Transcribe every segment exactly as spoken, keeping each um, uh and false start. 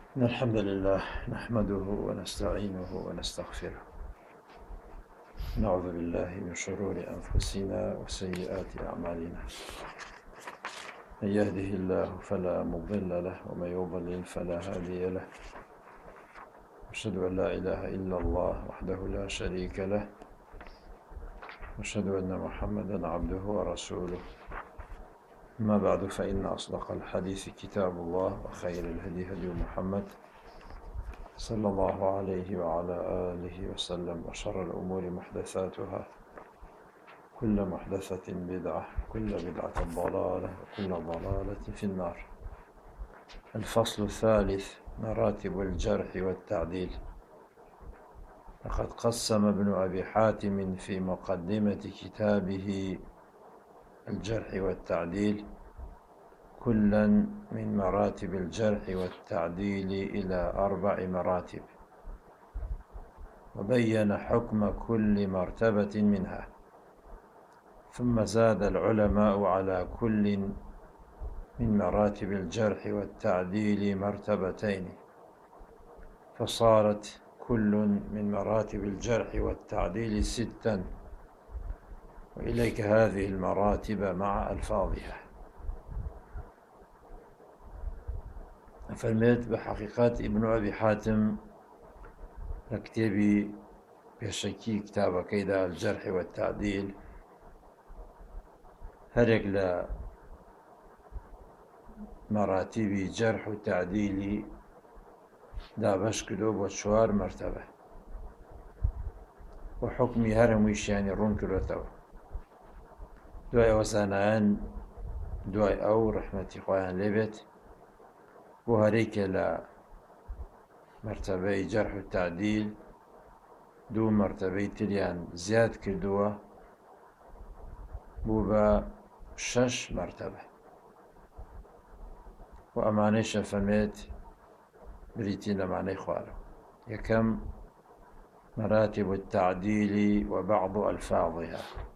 إن الحمد لله نحمده ونستعينه ونستغفره، نعوذ بالله من شرور أنفسنا وسيئات أعمالنا، من يهده الله فلا مضل له ومن يضلل فلا هادي له، أشهد أن لا إله إلا الله وحده لا شريك له، أشهد أن محمدا عبده ورسوله. أما بعد، فإن أصدق الحديث كتاب الله، وخير الهدي هدي محمد صلى الله عليه وعلى آله وسلم، وشر الأمور محدثاتها، كل محدثة بدعة، كل بدعة ضلالة، وكل ضلالة في النار. الفصل الثالث: مراتب الجرح والتعديل. لقد قسم ابن أبي حاتم في مقدمة كتابه الجرح والتعديل كلا من مراتب الجرح والتعديل إلى أربع مراتب، وبين حكم كل مرتبة منها، ثم زاد العلماء على كل من مراتب الجرح والتعديل مرتبتين، فصارت كل من مراتب الجرح والتعديل ستا، وإليك هذه المراتب مع ألفاظها. فرميت بحقيقات ابن أبي حاتم لكتابي بشكي كتاب كيدا الجرح والتعديل، هرق لمراتب جرح وتعديل دا بشكدو بوشوار مرتبة، وحكمي هرمويش يعني رون كروتو دواء وسانان دواء أو رحمة خوان لبت، وهريك لمرتبة جرح والتعديل دو مرتبة تليان زياد كردوة بوبا شش مرتبة. وأمانيش فرميت بريتين معني خوارو. يكم مراتب التعديل وبعض ألفاظها،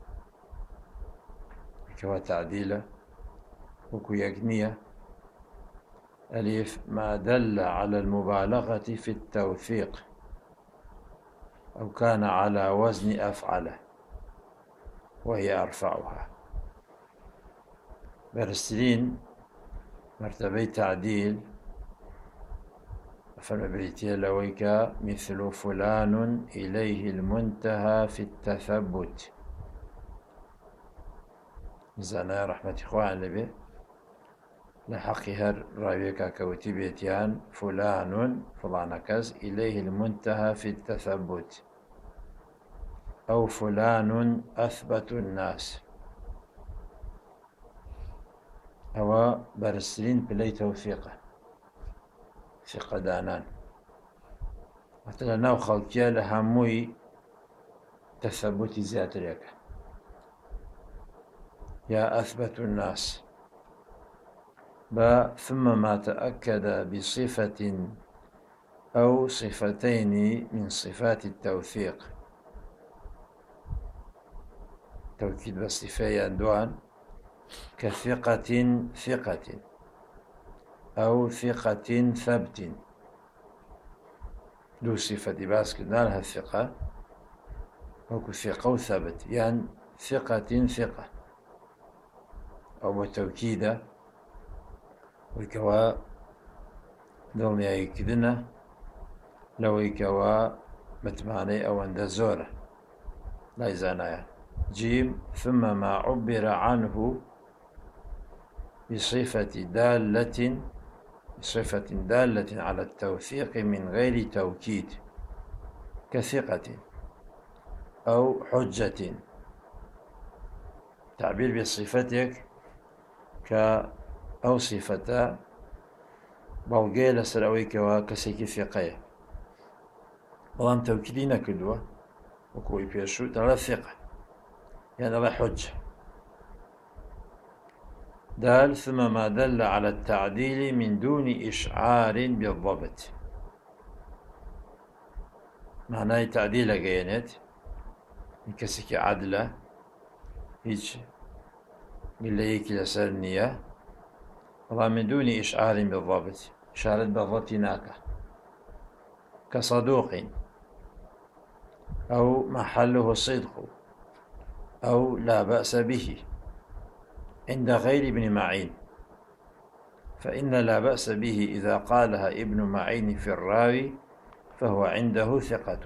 كوا تعديلة وكو يقنية. ألف: ما دل على المبالغة في التوثيق أو كان على وزن أفعله وهي أرفعها. برسلين مرتبة تعديل فمبريتي لويك مثل فلان إليه المنتهى في التثبت. زنا رحمة إخوان لبي لحقها راويكا كوتي بيتيان فلان فلان كز إليه المنتهى في التثبت، أو فلان أثبت الناس. أو برسلين بلي توثيقه ثقة دانان، مثلا ناو خلقيا لهموي تثبت زيادة لك يا أثبت الناس. با ثم ما تأكد بصفة أو صفتين من صفات التوثيق، توكيد بصفة أندوان كثقة ثقة أو ثقة ثبت. دو صفة باس كنا لها الثقة أو ثقة وثبت، يعني ثقة ثقة أو توكيدة ويكوا دڵنیا یەکردنە لەوەی کەوا متمانەی ئەوەندە زۆرە لای زانایان. جيم: ثم ما عبر عنه بصفة دالة بصفة دالة على التوثيق من غير توكيد كثقة أو حجة. تعبير بصفتك ك أو صفة بەڵگەیە لەسەر ئەوەی کەوا کەسێکی ثقەیە، بەڵام تەوکیدی نەکردووە وەکوی پێشوو دەڵێ ثقة يعني دەڵێ حجة. دال: ثم ما دل على التعديل من دون إشعار بالضبط. معنای تعدیل ئەگەیەنێت کەسێکی عادلە، هیچ گلەیەکی لەسەر نییە، بەڵام من دون إشعار بالضبط، إشارة بالضبط ناکە. كصدوق أو محله الصدق أو لا بأس به عند غير ابن معين، فإن لا بأس به إذا قالها ابن معين في الراوي فهو عنده ثقة.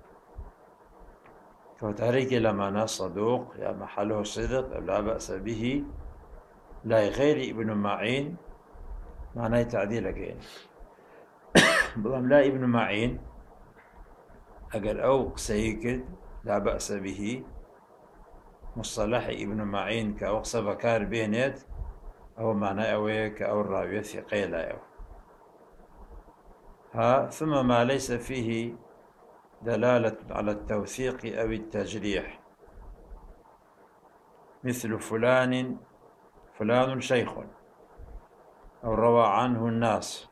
وتحريك لمعنى صدوق يا محله الصدق أو لا بأس به لا غير ابن معين معناه تعديل كين بلام لا ابن معين أجل أو سيكد لا بأس به مصطلح ابن معين كأوقص بكار بينات أو معنى أويك أو الراوية ثقيل أو ها ثم ما ليس فيه دلالة على التوثيق أو التجريح، مثل فلان فلان شيخ أو روى عنه الناس،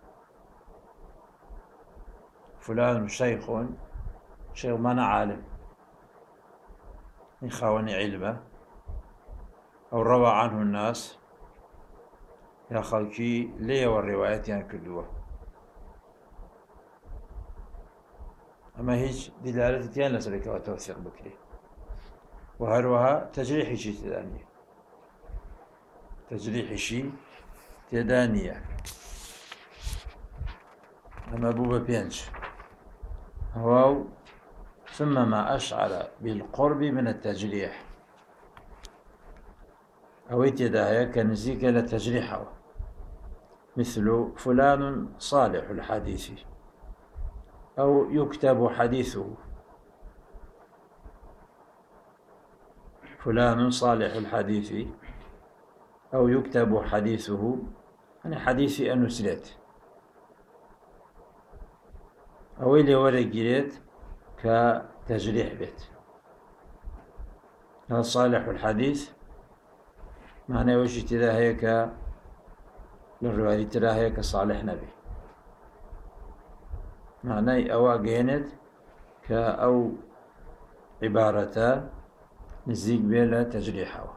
فلان شيخ شيخ من عالم يخاوني علمه، أو روى عنه الناس يا خلقي لي والروايات يعني كلها، أما هيج دلالة تيان لسلك وتوثيق بكري وهروها تجريح شيء تدانية تجريح شيء تدانية أما بوبا بينش هو ثم ما أشعر بالقرب من التجريح أو يتداهي كنزيك لتجريحه، مثل فلان صالح الحديث أو يكتب حديثه، فلان صالح الحديث أو يكتب حديثه يعني حديث أنسلت أو اللي ورقيت كتجريح بيت. هذا صالح الحديث معناه وش ترى هيك للرواية ترى هيك صالح نبي معناه أو جيند كأو عبارة نزيق بلا تجريحه.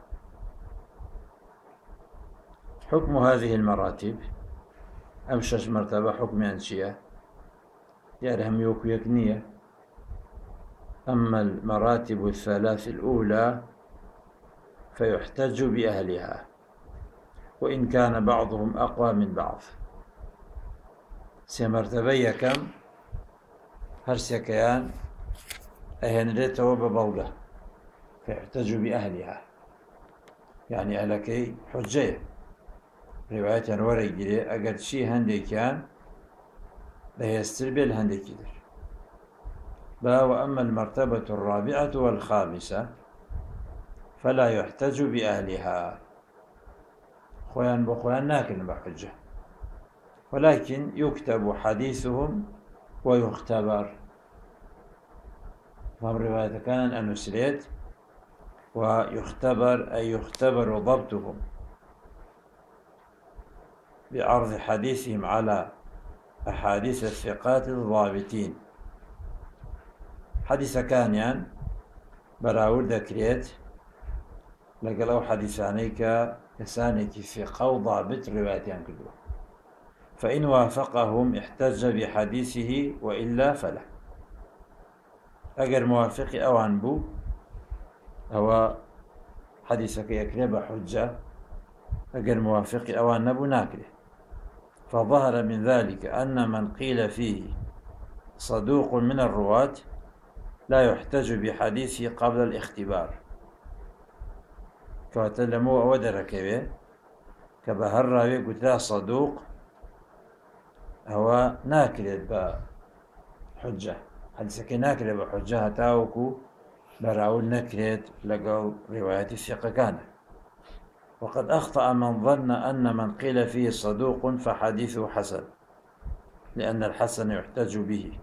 حكم هذه المراتب أمشش مرتبة حكم أنشية يرهم يوك يكنية. أما المراتب الثلاث الأولى فيحتج بأهلها وإن كان بعضهم أقوى من بعض. سمرتبية كم هرسيكيان أهنريته وببوله فيحتج بأهلها يعني أهلكي حجية رواية ورق جري أقل شي هندي كان ليستر بالهندي كدر با. وأما المرتبة الرابعة والخامسة فلا يحتج بأهلها خوان بخوان ناكن بحجة ولكن يكتب حديثهم ويختبر. فهم رواية كان أنسلت ويختبر أي يختبر ضبطهم بعرض حديثهم على أحاديث الثقات الضابطين. حديث كان يعني براود ذكريت لقلوا حديثانيك كسانك ثقة وضابط روايتين كلها، فإن وافقهم احتج بحديثه وإلا فلا. أجر موافق أو عنبو أو حديثك يكرب حجة أجر موافق أو عنبو ناكله. فظهر من ذلك أن من قيل فيه صدوق من الرواة لا يحتج بحديثه قبل الاختبار كواتلمو أو دركبه كبهر راوي قلت له صدوق هو ناكل بحجة حديثك ناكل بحجة هتاوكو براول نكرت لقوا رواية الثقة كان. وقد أخطأ من ظن أن من قيل فيه صدوق فحديثه حسن لأن الحسن يحتج به.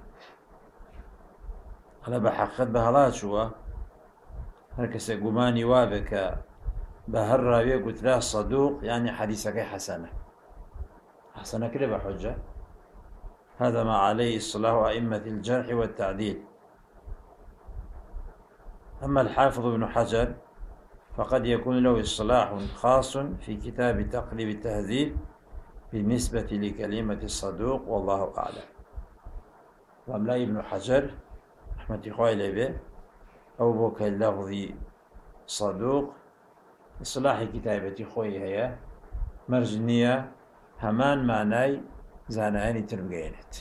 أنا بحقت بهلات شوى هركس قماني وابك بهر راوي قلت له صدوق يعني حديثك حسنة حسنة كده بحجة. هذا ما عليه اصطلاح أئمة الجرح والتعديل. أما الحافظ ابن حجر فقد يكون له اصطلاح خاص في كتاب تقريب التهذيب بالنسبة لكلمة الصدوق والله أعلم. بەڵام لای ابن حەجەر رحمەتی خوای لێبێ ئەو بۆ کە لەفظی صەدوق ئیصلاحێکی تایبەتی خۆی هەیە، مەرج نییە هەمان مانای زانایانی تر بگەێنێت.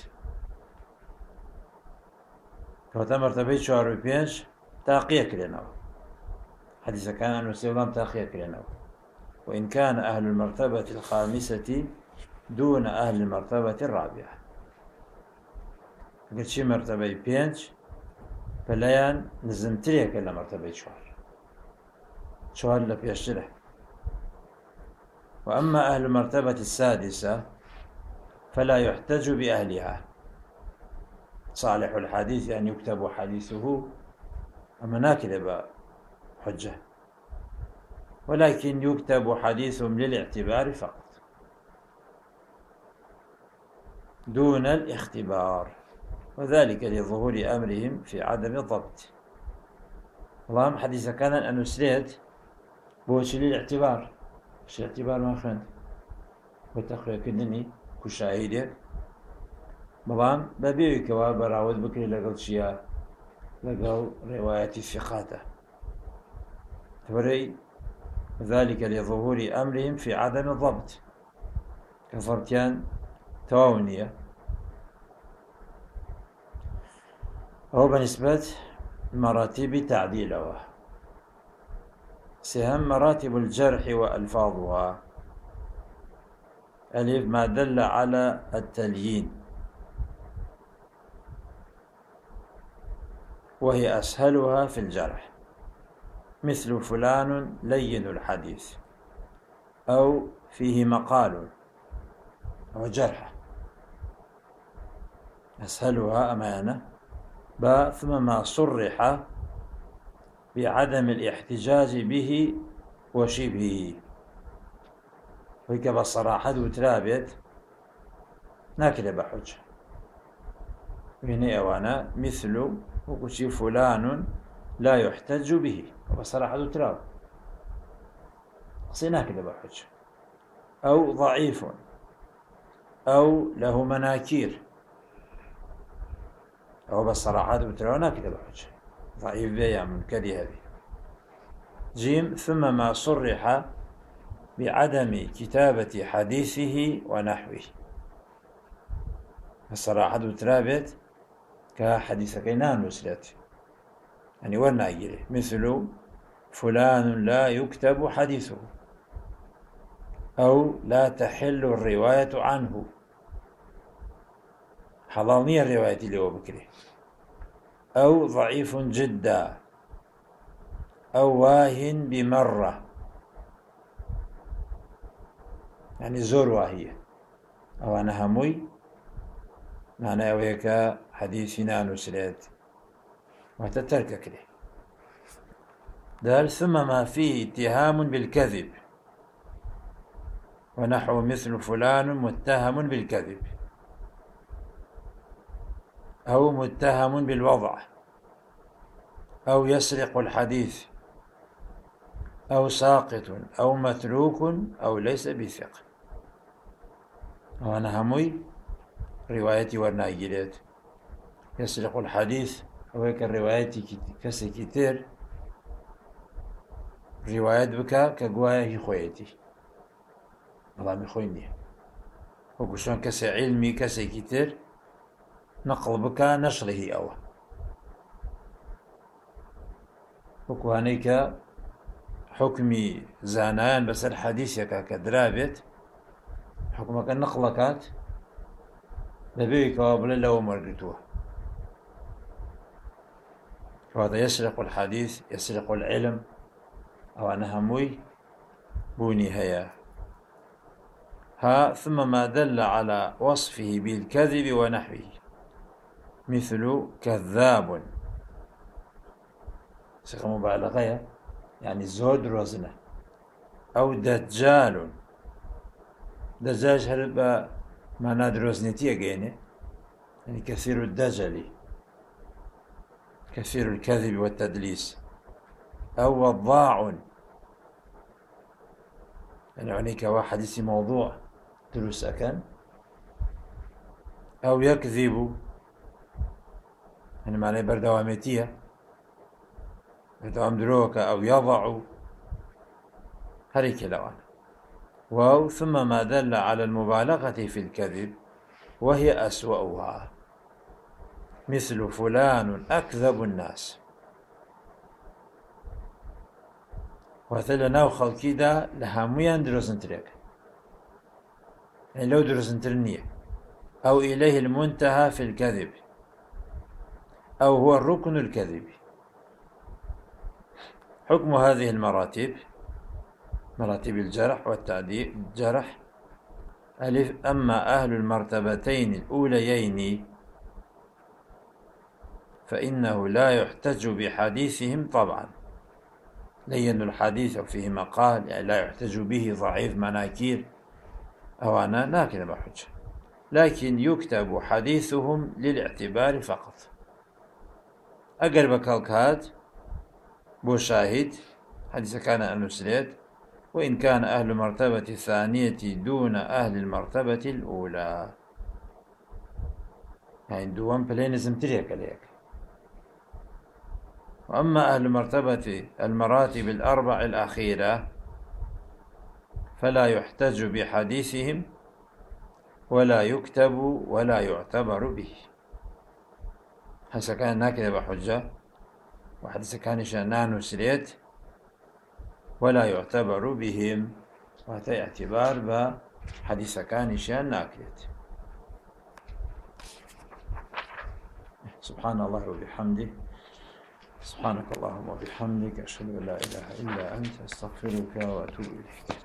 کەواتە مەرتەبەی چوار و پێنج تاقیە کرێنەوە، حەدیثەکان ئەنووسێ بەڵام تاقیە کرێنەوە. وإن كان أهل المرتبة الخامسة دون أهل المرتبة الرابعة. ئەگەر چی مەرتەبەی پێنج پەلەیان نزمترێکە لە مەرتەبەی چوار، چوار لە پێشترە. وأما أهل المرتبة السادسة فلا يحتج بأهلها. صالح الحديث يعني يكتب حديثه أما ناكل بحجة، ولكن يكتب حديثهم للاعتبار فقط دون الاختبار، وذلك لظهور أمرهم في عدم الضبط. اللهم حديث كان أن نسريت بوشي للاعتبار، مش الاعتبار ما خند وتقرأ كدني كشاهدة بلام ببيعي كوا براود بكري لقل شيا لقل رواية الثقاته تبري، ذلك لظهور أمرهم في عدم الضبط كفرتيان تواونية. هو بالنسبة مراتب تعديلها. سهم مراتب الجرح وألفاظها: ألف ما دل على التليين، وهي أسهلها في الجرح، مثل فلان لين الحديث، أو فيه مقال، أو جرح. أسهلها أمانة. با ثم ما صرح بعدم الاحتجاج به وشبهه، وهيك بصراحة وترابط ناكل بحجة. وهنا أوانا مثل وكشي فلان لا يحتج به وبصراحة وتراب صيناك بحجة، أو ضعيف، أو له مناكير، أو بصراحة وتراب ناكل بحجة، ضعيف بيا منكر هذه. جيم ثم ما صرح بعدم كتابة حديثه ونحوه. الصراحة وترابط كحديث كينان وسلت يعني ورناجره، مثل فلان لا يكتب حديثه، أو لا تحل الرواية عنه، حلالني الرواية اللي هو بكره، أو ضعيف جدا، أو واهن بمرة يعني زور واهية، أو أنا هموي معناه وهيك حديثنا نسرت وتترك كله. دال ثم ما فيه اتهام بالكذب ونحو مثل فلان متهم بالكذب، أو متهم بالوضع، أو يسرق الحديث، أو ساقط، أو متروك، أو ليس بثقة. وأنا هموي روايتي ورناجلت يسرق الحديث، أو هيك الروايات كسي كتير روايات بكا كقوايا خويتي الله مخويني، وكشون كسي علمي كسي كتير نقل بكا نشره أو وكوانيك حكمي زانان بس الحديث يكا كدرابت حكمك النقلكات ببيك وابل لو مرقتوه. فهذا يسرق الحديث، يسرق العلم، أو أنا هموي بوني هيا. ها ثم ما دل على وصفه بالكذب ونحوه، مثل كذاب، صيغة مبالغة يعني زود روزنة، أو دجال. دجاج هربا ما نادروزنتي جيني يعني كثير الدجل، كثير الكذب والتدليس، أو وضاع يعني عنيك واحد اسم موضوع دروس أكن، أو يكذب يعني معنى بردوامتية بردوام دروك أو يضع هريك لوان. واو ثم ما دل على المبالغة في الكذب وهي أسوأها، مثل فلان أكذب الناس. وثلا ناو خلقي دا لهميان دروسنتريك، يعني لو دروسنترنية، أو إليه المنتهى في الكذب، أو هو الركن الكذبي. حكم هذه المراتب، مراتب الجرح والتعديل الجرح: ألف، أما أهل المرتبتين الأوليين فإنه لا يحتج بحديثهم طبعا، لين الحديث فيه مقال، يعني لا يحتج به ضعيف مناكير أو أنا ناكد بحجة، لكن يكتب حديثهم للاعتبار فقط. أقرب كالكات بو شاهد حديث كان أنسليت، وإن كان أهل المرتبة الثانية دون أهل المرتبة الأولى، يعني دوام بلينزم تريك عليك. وأما أهل مرتبة المراتب الأربع الأخيرة فلا يحتج بحديثهم ولا يكتب ولا يعتبر به. هسا كان ناكد بحجة، وحدث كان شانان سريت ولا يعتبر بهم، وهذا اعتبار بحديث كان شان ناكد. سبحان الله وبحمده، سبحانك اللهم وبحمدك، أشهد أن لا إله إلا أنت، أستغفرك وأتوب إليك.